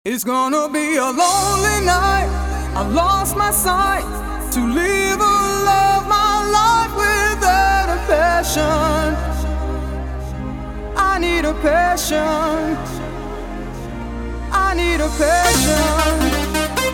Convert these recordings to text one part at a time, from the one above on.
It's gonna be a lonely night. I lost my sight to live or love my life without a passion. I need a passion. I need a passion.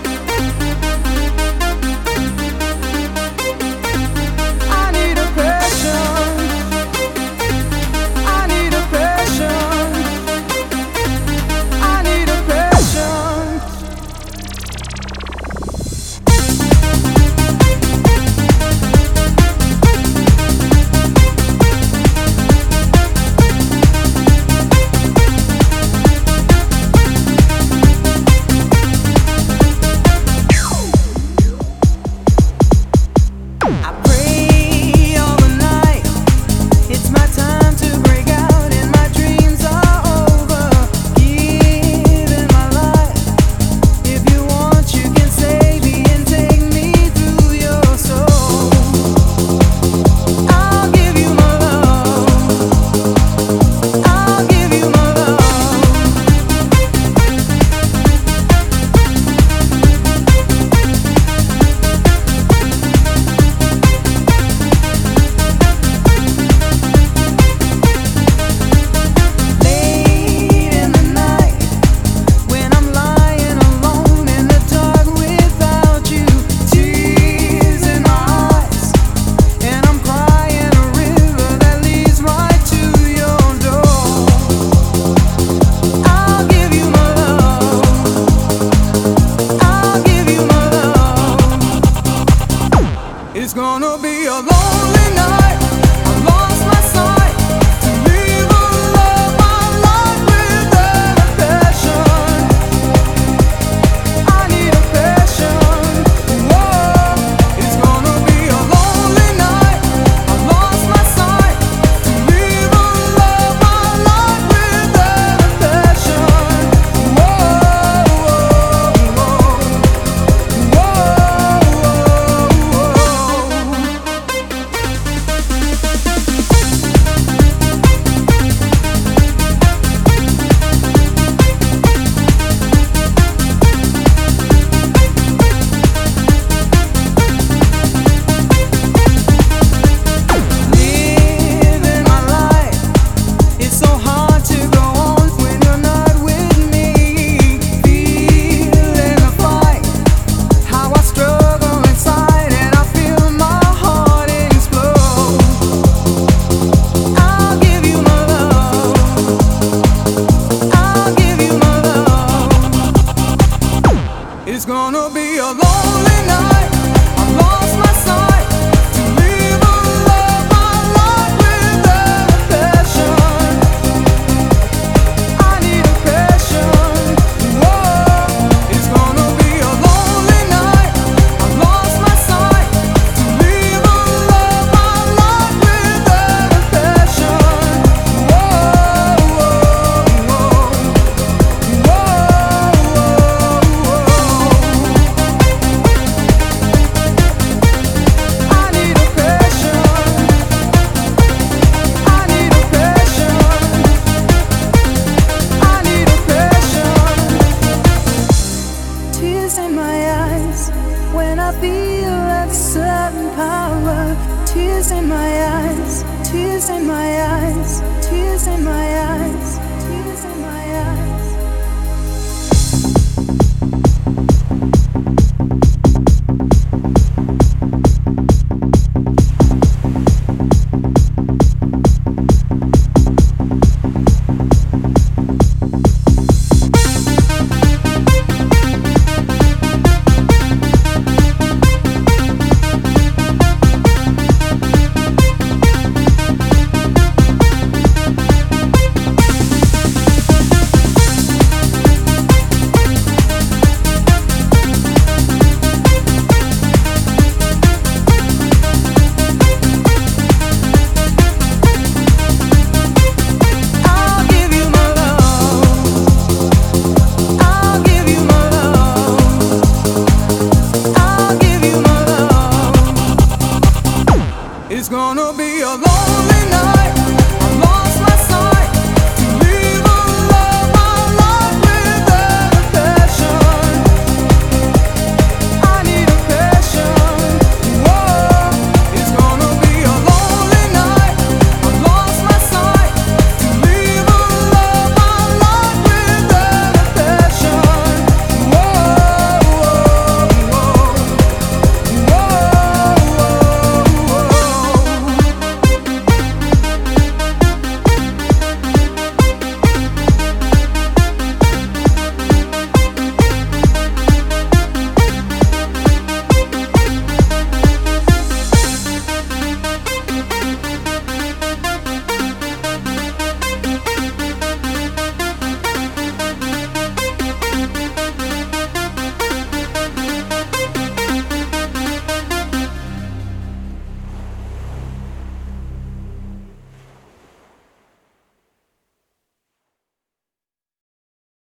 It's gonna be a lonely night. I lost my sight to live or love my life without a passion. I need a passion. Whoa. It's gonna be a lonely night. I lost my sight to live or love my life without a passion. Whoa, whoa, whoa, whoa. It's gonna be a lonely night. I lost my sight to live or love my life without a passion. I need a passion. Whoa. It's gonna be a lonely night. I lost my sight to live or love my life without a passion. Whoa, whoa, whoa, whoa. When I feel that sudden power, tears in my eyes, tears in my eyes, tears in my eyes, tears in my eyes.